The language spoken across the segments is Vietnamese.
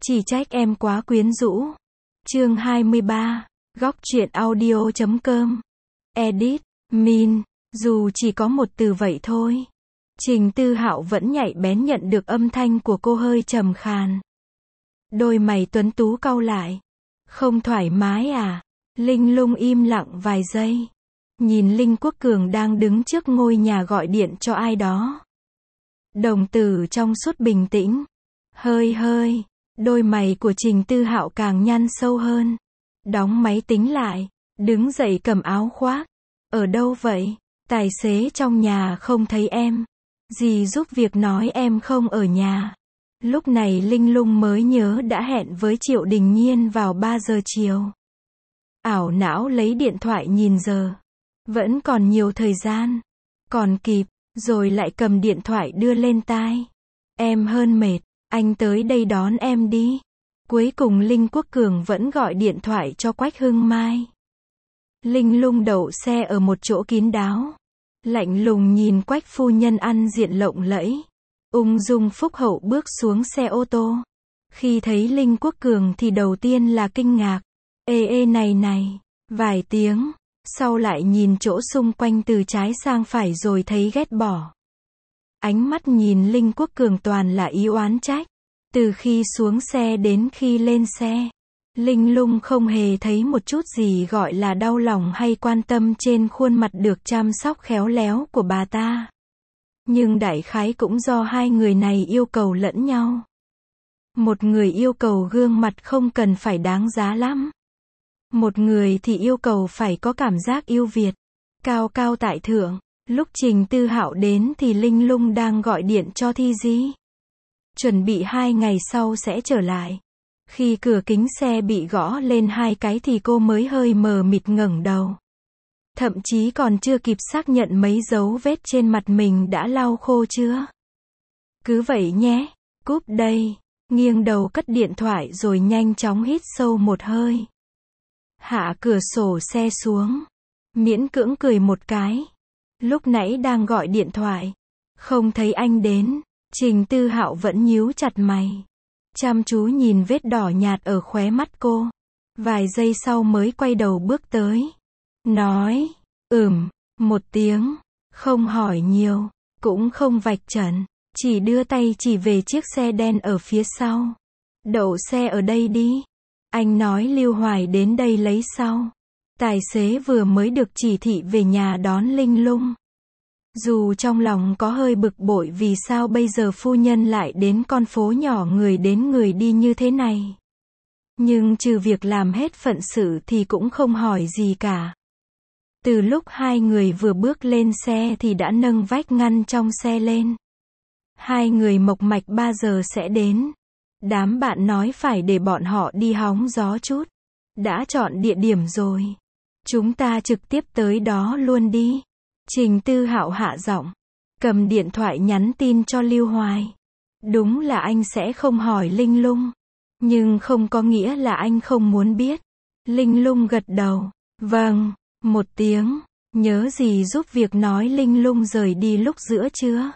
Chỉ trách em quá quyến rũ. Chương 23. Góc truyện audio.com. Edit. Min. Dù chỉ có một từ vậy thôi. Trình Tư Hạo vẫn nhạy bén nhận được âm thanh của cô hơi trầm khàn. Đôi mày tuấn tú cau lại. Không thoải mái à? Linh Lung im lặng vài giây. Nhìn Linh Quốc Cường đang đứng trước ngôi nhà gọi điện cho ai đó. Đồng tử trong suốt bình tĩnh. Hơi. Đôi mày của Trình Tư Hạo càng nhăn sâu hơn. Đóng máy tính lại. Đứng dậy cầm áo khoác. Ở đâu vậy? Tài xế trong nhà không thấy em. Dì giúp việc nói em không ở nhà. Lúc này Linh Lung mới nhớ đã hẹn với Triệu Đình Nhiên vào 3 giờ chiều. Ảo não lấy điện thoại nhìn giờ. Vẫn còn nhiều thời gian. Còn kịp, rồi lại cầm điện thoại đưa lên tai. Em hơn mệt, anh tới đây đón em đi. Cuối cùng Linh Quốc Cường vẫn gọi điện thoại cho Quách Hưng Mai. Linh Lung đậu xe ở một chỗ kín đáo. Lạnh lùng nhìn Quách phu nhân ăn diện lộng lẫy. Ung dung phúc hậu bước xuống xe ô tô. Khi thấy Linh Quốc Cường thì đầu tiên là kinh ngạc. Ê này. Vài tiếng. Sau lại nhìn chỗ xung quanh từ trái sang phải rồi thấy ghét bỏ. Ánh mắt nhìn Linh Quốc Cường toàn là ý oán trách. Từ khi xuống xe đến khi lên xe, Linh Lung không hề thấy một chút gì gọi là đau lòng hay quan tâm trên khuôn mặt được chăm sóc khéo léo của bà ta. Nhưng đại khái cũng do hai người này yêu cầu lẫn nhau. Một người yêu cầu gương mặt không cần phải đáng giá lắm. Một người thì yêu cầu phải có cảm giác yêu Việt, cao cao tại thượng. Lúc Trình Tư Hạo đến thì Linh Lung đang gọi điện cho Thi Di. Chuẩn bị 2 ngày sau sẽ trở lại. Khi cửa kính xe bị gõ lên 2 cái thì cô mới hơi mờ mịt ngẩng đầu. Thậm chí còn chưa kịp xác nhận mấy dấu vết trên mặt mình đã lau khô chưa. Cứ vậy nhé, cúp đây. Nghiêng đầu cất điện thoại rồi nhanh chóng hít sâu một hơi. Hạ cửa sổ xe xuống. Miễn cưỡng cười một cái. Lúc nãy đang gọi điện thoại. Không thấy anh đến. Trình Tư Hạo vẫn nhíu chặt mày. Chăm chú nhìn vết đỏ nhạt ở khóe mắt cô. Vài giây sau mới quay đầu bước tới. Nói. Một tiếng. Không hỏi nhiều. Cũng không vạch trần. Chỉ đưa tay chỉ về chiếc xe đen ở phía sau. Đậu xe ở đây đi. Anh nói Lưu Hoài đến đây lấy sau. Tài xế vừa mới được chỉ thị về nhà đón Linh Lung. Dù trong lòng có hơi bực bội vì sao bây giờ phu nhân lại đến con phố nhỏ người đến người đi như thế này. Nhưng trừ việc làm hết phận sự thì cũng không hỏi gì cả. Từ lúc hai người vừa bước lên xe thì đã nâng vách ngăn trong xe lên. Hai người mộc mạch 3 giờ sẽ đến. Đám bạn nói phải để bọn họ đi hóng gió chút. Đã chọn địa điểm rồi. Chúng ta trực tiếp tới đó luôn đi. Trình Tư Hạo hạ giọng. Cầm điện thoại nhắn tin cho Lưu Hoài. Đúng là anh sẽ không hỏi Linh Lung. Nhưng không có nghĩa là anh không muốn biết. Linh Lung gật đầu. Vâng. Một tiếng. Nhớ gì giúp việc nói Linh Lung rời đi lúc giữa trưa.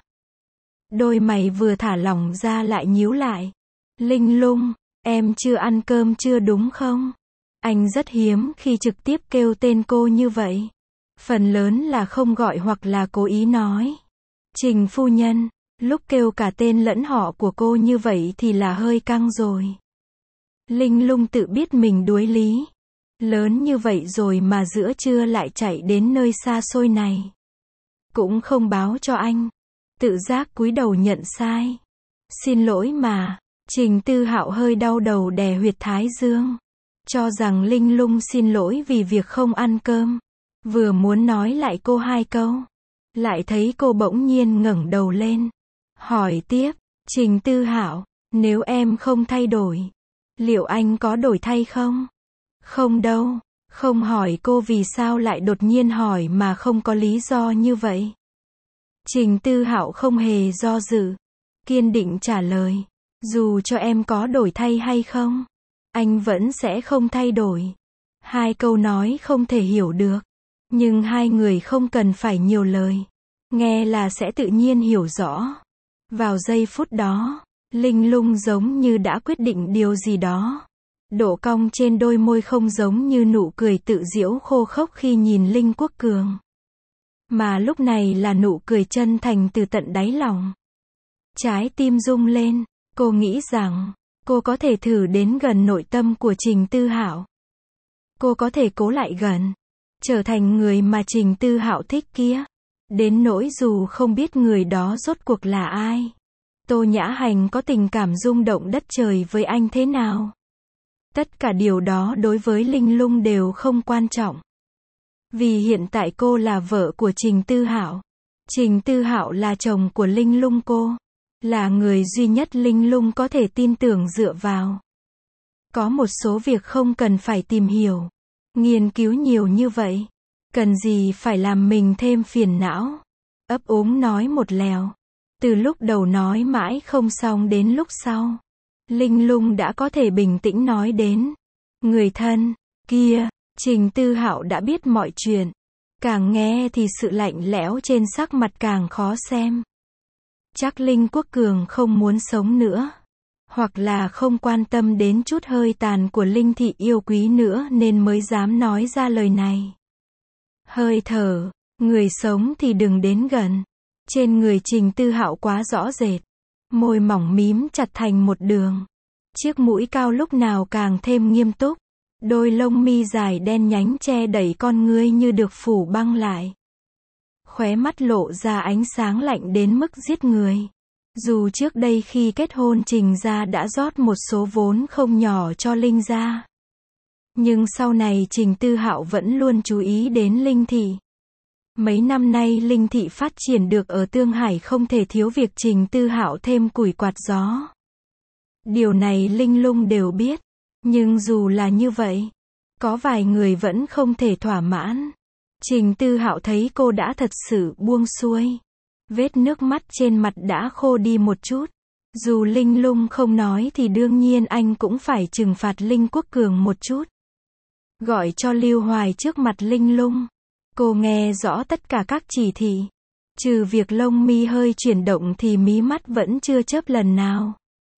Đôi mày vừa thả lỏng ra lại nhíu lại. Linh Lung, em chưa ăn cơm chưa đúng không? Anh rất hiếm khi trực tiếp kêu tên cô như vậy. Phần lớn là không gọi hoặc là cố ý nói. Trình phu nhân, lúc kêu cả tên lẫn họ của cô như vậy thì là hơi căng rồi. Linh Lung tự biết mình đuối lý. Lớn như vậy rồi mà giữa trưa lại chạy đến nơi xa xôi này. Cũng không báo cho anh. Tự giác cúi đầu nhận sai. Xin lỗi mà. Trình Tư Hạo hơi đau đầu đè huyệt thái dương. Cho rằng Linh Lung xin lỗi vì việc không ăn cơm. Vừa muốn nói lại cô 2 câu. Lại thấy cô bỗng nhiên ngẩng đầu lên. Hỏi tiếp. Trình Tư Hạo, nếu em không thay đổi, liệu anh có đổi thay không? Không đâu. Không hỏi cô vì sao lại đột nhiên hỏi mà không có lý do như vậy. Trình Tư Hạo không hề do dự. Kiên định trả lời. Dù cho em có đổi thay hay không, anh vẫn sẽ không thay đổi. 2 câu nói không thể hiểu được. Nhưng hai người không cần phải nhiều lời. Nghe là sẽ tự nhiên hiểu rõ. Vào giây phút đó, Linh Lung giống như đã quyết định điều gì đó. Độ cong trên đôi môi không giống như nụ cười tự giễu khô khốc khi nhìn Linh Quốc Cường. Mà lúc này là nụ cười chân thành từ tận đáy lòng. Trái tim rung lên, cô nghĩ rằng, cô có thể thử đến gần nội tâm của Trình Tư Hạo. Cô có thể cố lại gần, trở thành người mà Trình Tư Hạo thích kia. Đến nỗi dù không biết người đó rốt cuộc là ai. Tô Nhã Hành có tình cảm rung động đất trời với anh thế nào. Tất cả điều đó đối với Linh Lung đều không quan trọng. Vì hiện tại cô là vợ của Trình Tư Hạo. Trình Tư Hạo là chồng của Linh Lung cô. Là người duy nhất Linh Lung có thể tin tưởng dựa vào. Có một số việc không cần phải tìm hiểu, nghiên cứu nhiều như vậy. Cần gì phải làm mình thêm phiền não. Ấp úng nói một lèo. Từ lúc đầu nói mãi không xong đến lúc sau. Linh Lung đã có thể bình tĩnh nói đến. Người thân, kia, Trình Tư Hạo đã biết mọi chuyện. Càng nghe thì sự lạnh lẽo trên sắc mặt càng khó xem. Chắc Linh Quốc Cường không muốn sống nữa. Hoặc là không quan tâm đến chút hơi tàn của Linh Thị yêu quý nữa nên mới dám nói ra lời này. Hơi thở, người sống thì đừng đến gần. Trên người Trình Tư Hạo quá rõ rệt. Môi mỏng mím chặt thành một đường. Chiếc mũi cao lúc nào càng thêm nghiêm túc. Đôi lông mi dài đen nhánh che đẩy con ngươi như được phủ băng lại. Khóe mắt lộ ra ánh sáng lạnh đến mức giết người. Dù trước đây khi kết hôn Trình gia đã rót một số vốn không nhỏ cho Linh gia. Nhưng sau này Trình Tư Hạo vẫn luôn chú ý đến Linh Thị. Mấy năm nay Linh Thị phát triển được ở Tương Hải không thể thiếu việc Trình Tư Hạo thêm củi quạt gió. Điều này Linh Lung đều biết. Nhưng dù là như vậy, có vài người vẫn không thể thỏa mãn. Trình Tư Hạo thấy cô đã thật sự buông xuôi. Vết nước mắt trên mặt đã khô đi một chút. Dù Linh Lung không nói thì đương nhiên anh cũng phải trừng phạt Linh Quốc Cường một chút. Gọi cho Lưu Hoài trước mặt Linh Lung. Cô nghe rõ tất cả các chỉ thị. Trừ việc lông mi hơi chuyển động thì mí mắt vẫn chưa chớp lần nào.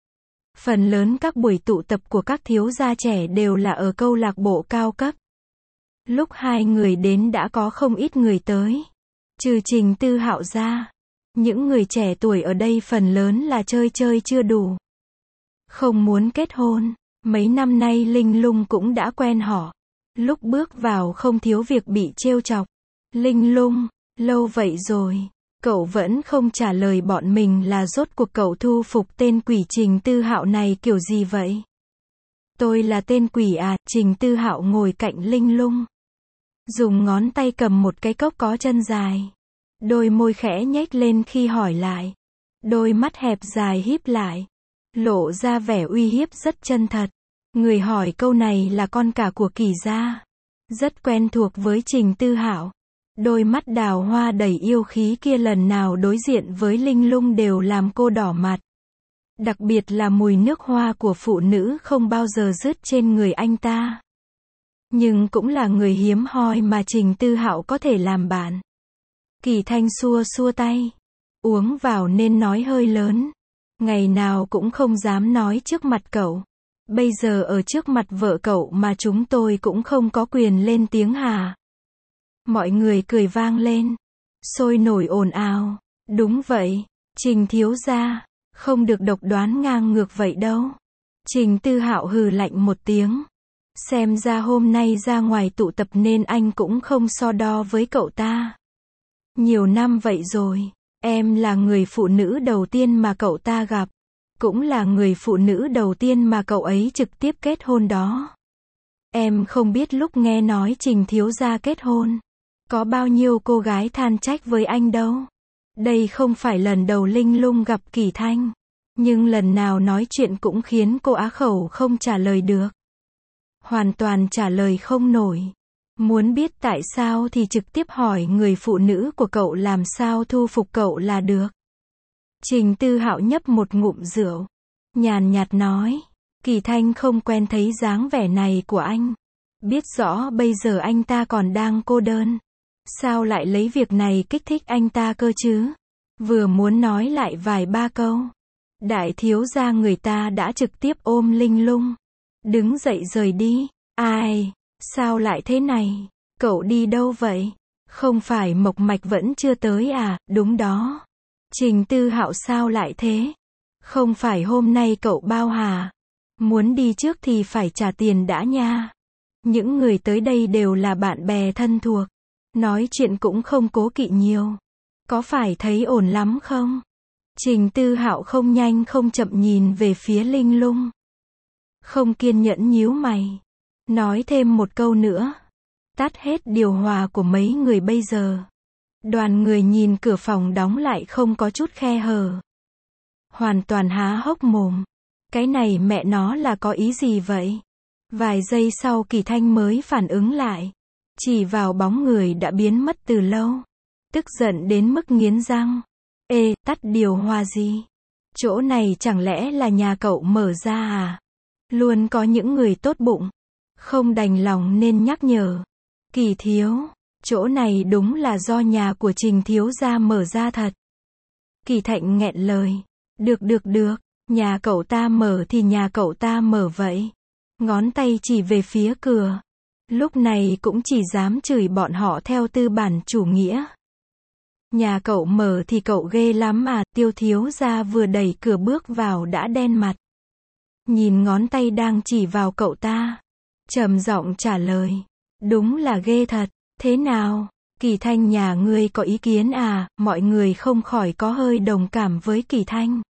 Phần lớn các buổi tụ tập của các thiếu gia trẻ đều là ở câu lạc bộ cao cấp. Lúc hai người đến đã có không ít người tới. Trừ Trình Tư Hạo ra, những người trẻ tuổi ở đây phần lớn là chơi chơi chưa đủ. Không muốn kết hôn. Mấy năm nay Linh Lung cũng đã quen họ. Lúc bước vào không thiếu việc bị trêu chọc. Linh Lung, lâu vậy rồi. Cậu vẫn không trả lời bọn mình là rốt cuộc cậu thu phục tên quỷ Trình Tư Hạo này kiểu gì vậy? Tôi là tên quỷ à? Trình Tư Hạo ngồi cạnh Linh Lung. Dùng ngón tay cầm một cái cốc có chân dài. Đôi môi khẽ nhếch lên khi hỏi lại. Đôi mắt hẹp dài híp lại. Lộ ra vẻ uy hiếp rất chân thật. Người hỏi câu này là con cả của Kỳ gia. Rất quen thuộc với Trình Tư Hạo. Đôi mắt đào hoa đầy yêu khí kia lần nào đối diện với Linh Lung đều làm cô đỏ mặt. Đặc biệt là mùi nước hoa của phụ nữ không bao giờ dứt trên người anh ta. Nhưng cũng là người hiếm hoi mà Trình Tư Hạo có thể làm bạn. Kỳ Thanh xua xua tay. Uống vào nên nói hơi lớn. Ngày nào cũng không dám nói trước mặt cậu. Bây giờ ở trước mặt vợ cậu mà chúng tôi cũng không có quyền lên tiếng hả? Mọi người cười vang lên. Sôi nổi ồn ào. Đúng vậy, Trình thiếu gia, không được độc đoán ngang ngược vậy đâu. Trình Tư Hạo hừ lạnh một tiếng. Xem ra hôm nay ra ngoài tụ tập nên anh cũng không so đo với cậu ta. Nhiều năm vậy rồi, em là người phụ nữ đầu tiên mà cậu ta gặp. Cũng là người phụ nữ đầu tiên mà cậu ấy trực tiếp kết hôn đó. Em không biết lúc nghe nói Trình thiếu gia kết hôn, có bao nhiêu cô gái than trách với anh đâu. Đây không phải lần đầu Linh Lung gặp Kỳ Thanh. Nhưng lần nào nói chuyện cũng khiến cô á khẩu không trả lời được. Hoàn toàn trả lời không nổi. Muốn biết tại sao thì trực tiếp hỏi người phụ nữ của cậu làm sao thu phục cậu là được. Trình Tư Hạo nhấp một ngụm rượu. Nhàn nhạt nói. Kỳ Thanh không quen thấy dáng vẻ này của anh. Biết rõ bây giờ anh ta còn đang cô đơn. Sao lại lấy việc này kích thích anh ta cơ chứ? Vừa muốn nói lại vài ba câu. Đại thiếu gia người ta đã trực tiếp ôm Linh Lung. Đứng dậy rời đi. Ai? Sao lại thế này? Cậu đi đâu vậy? Không phải Mộc Mạch vẫn chưa tới à? Đúng đó. Trình Tư Hạo sao lại thế? Không phải hôm nay cậu bao hả? Muốn đi trước thì phải trả tiền đã nha. Những người tới đây đều là bạn bè thân thuộc. Nói chuyện cũng không cố kỵ nhiều. Có phải thấy ổn lắm không? Trình Tư Hạo không nhanh không chậm nhìn về phía Linh Lung. Không kiên nhẫn nhíu mày. Nói thêm một câu nữa. Tắt hết điều hòa của mấy người bây giờ. Đoàn người nhìn cửa phòng đóng lại không có chút khe hở. Hoàn toàn há hốc mồm. Cái này mẹ nó là có ý gì vậy? Vài giây sau Kỳ Thanh mới phản ứng lại. Chỉ vào bóng người đã biến mất từ lâu. Tức giận đến mức nghiến răng. Ê, tắt điều hòa gì? Chỗ này chẳng lẽ là nhà cậu mở ra à? Luôn có những người tốt bụng. Không đành lòng nên nhắc nhở. Kỳ thiếu, chỗ này đúng là do nhà của Trình thiếu gia mở ra thật. Kỳ Thạnh nghẹn lời. Được, nhà cậu ta mở thì nhà cậu ta mở vậy. Ngón tay chỉ về phía cửa. Lúc này cũng chỉ dám chửi bọn họ theo tư bản chủ nghĩa. Nhà cậu mở thì cậu ghê lắm à? Tiêu thiếu gia vừa đẩy cửa bước vào đã đen mặt. Nhìn ngón tay đang chỉ vào cậu ta. Trầm giọng trả lời. Đúng là ghê thật. Thế nào? Kỳ Thanh nhà ngươi có ý kiến à? Mọi người không khỏi có hơi đồng cảm với Kỳ Thanh.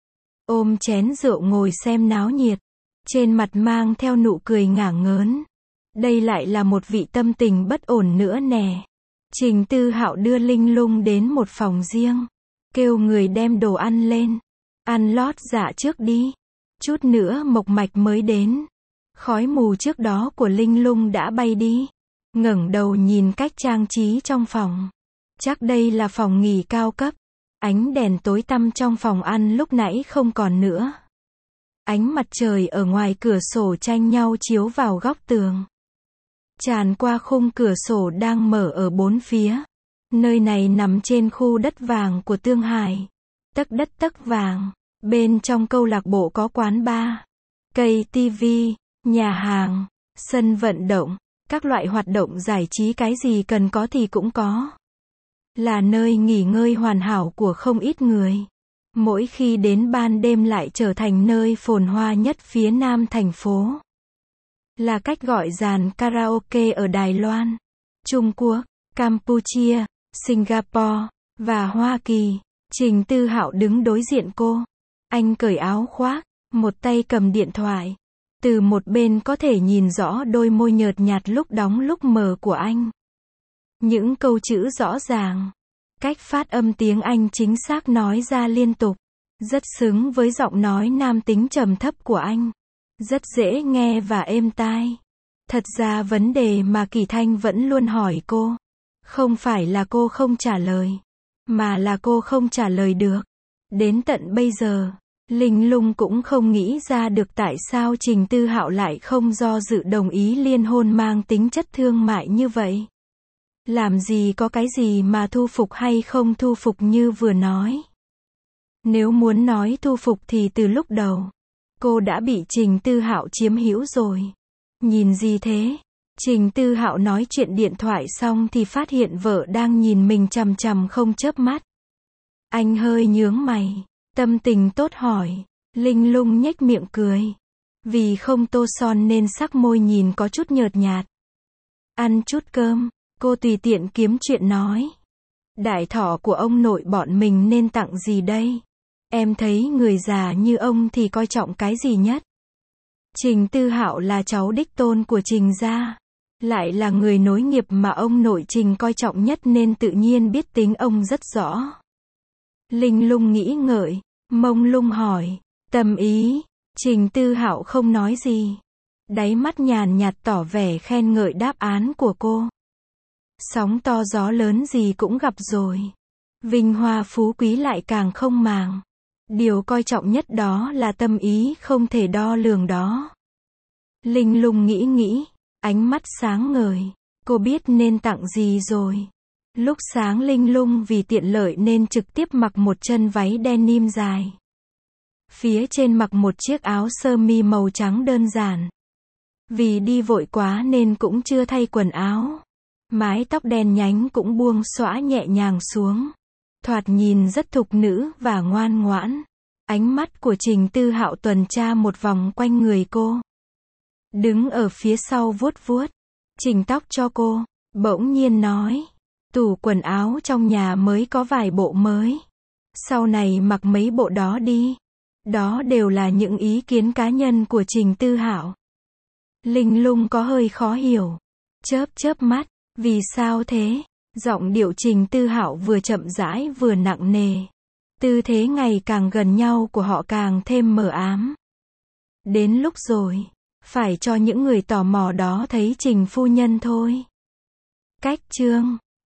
Ôm chén rượu ngồi xem náo nhiệt. Trên mặt mang theo nụ cười ngả ngớn. Đây lại là một vị tâm tình bất ổn nữa nè. Trình Tư Hạo đưa Linh Lung đến một phòng riêng. Kêu người đem đồ ăn lên. Ăn lót dạ trước đi. Chút nữa Mộc Mạch mới đến. Khói mù trước đó của Linh Lung đã bay đi. Ngẩng đầu nhìn cách trang trí trong phòng. Chắc đây là phòng nghỉ cao cấp. Ánh đèn tối tăm trong phòng ăn lúc nãy không còn nữa. Ánh mặt trời ở ngoài cửa sổ tranh nhau chiếu vào góc tường. Tràn qua khung cửa sổ đang mở ở bốn phía. Nơi này nằm trên khu đất vàng của Tương Hải. Tấc đất tấc vàng. Bên trong câu lạc bộ có quán bar, cây tivi, nhà hàng, sân vận động, các loại hoạt động giải trí cái gì cần có thì cũng có. Là nơi nghỉ ngơi hoàn hảo của không ít người. Mỗi khi đến ban đêm lại trở thành nơi phồn hoa nhất phía nam thành phố. Là cách gọi dàn karaoke ở Đài Loan, Trung Quốc, Campuchia, Singapore và Hoa Kỳ. Trình Tư Hạo đứng đối diện cô. Anh cởi áo khoác, một tay cầm điện thoại. Từ một bên có thể nhìn rõ đôi môi nhợt nhạt lúc đóng lúc mở của anh. Những câu chữ rõ ràng. Cách phát âm tiếng Anh chính xác nói ra liên tục. Rất xứng với giọng nói nam tính trầm thấp của anh. Rất dễ nghe và êm tai. Thật ra vấn đề mà Kỳ Thanh vẫn luôn hỏi cô. Không phải là cô không trả lời. Mà là cô không trả lời được. Đến tận bây giờ, Linh Lung cũng không nghĩ ra được tại sao Trình Tư Hạo lại không do dự đồng ý liên hôn mang tính chất thương mại như vậy. Làm gì có cái gì mà thu phục hay không thu phục như vừa nói. Nếu muốn nói thu phục thì từ lúc đầu, cô đã bị Trình Tư Hạo chiếm hữu rồi. Nhìn gì thế? Trình Tư Hạo nói chuyện điện thoại xong thì phát hiện vợ đang nhìn mình chằm chằm không chớp mắt. Anh hơi nhướng mày, tâm tình tốt hỏi. Linh Lung nhếch miệng cười. Vì không tô son nên sắc môi nhìn có chút nhợt nhạt. Ăn chút cơm, cô tùy tiện kiếm chuyện nói. Đại thọ của ông nội bọn mình nên tặng gì đây? Em thấy người già như ông thì coi trọng cái gì nhất? Trình Tư Hạo là cháu đích tôn của Trình gia. Lại là người nối nghiệp mà ông nội Trình coi trọng nhất nên tự nhiên biết tính ông rất rõ. Linh Lung nghĩ ngợi, mông lung hỏi, tâm ý. Trình Tư Hạo không nói gì. Đáy mắt nhàn nhạt tỏ vẻ khen ngợi đáp án của cô. Sóng to gió lớn gì cũng gặp rồi. Vinh hoa phú quý lại càng không màng. Điều coi trọng nhất đó là tâm ý không thể đo lường đó. Linh Lung nghĩ, ánh mắt sáng ngời. Cô biết nên tặng gì rồi. Lúc sáng Linh Lung vì tiện lợi nên trực tiếp mặc một chân váy denim dài. Phía trên mặc một chiếc áo sơ mi màu trắng đơn giản. Vì đi vội quá nên cũng chưa thay quần áo. Mái tóc đen nhánh cũng buông xõa nhẹ nhàng xuống. Thoạt nhìn rất thục nữ và ngoan ngoãn. Ánh mắt của Trình Tư Hạo tuần tra một vòng quanh người cô. Đứng ở phía sau vuốt vuốt, chỉnh tóc cho cô, bỗng nhiên nói. Tủ quần áo trong nhà mới có vài bộ mới. Sau này mặc mấy bộ đó đi. Đó đều là những ý kiến cá nhân của Trình Tư Hạo. Linh Lung có hơi khó hiểu. Chớp chớp mắt, vì sao thế? Giọng điệu Trình Tư Hạo vừa chậm rãi vừa nặng nề. Tư thế ngày càng gần nhau của họ càng thêm mờ ám. Đến lúc rồi, phải cho những người tò mò đó thấy Trình phu nhân thôi. Cách chương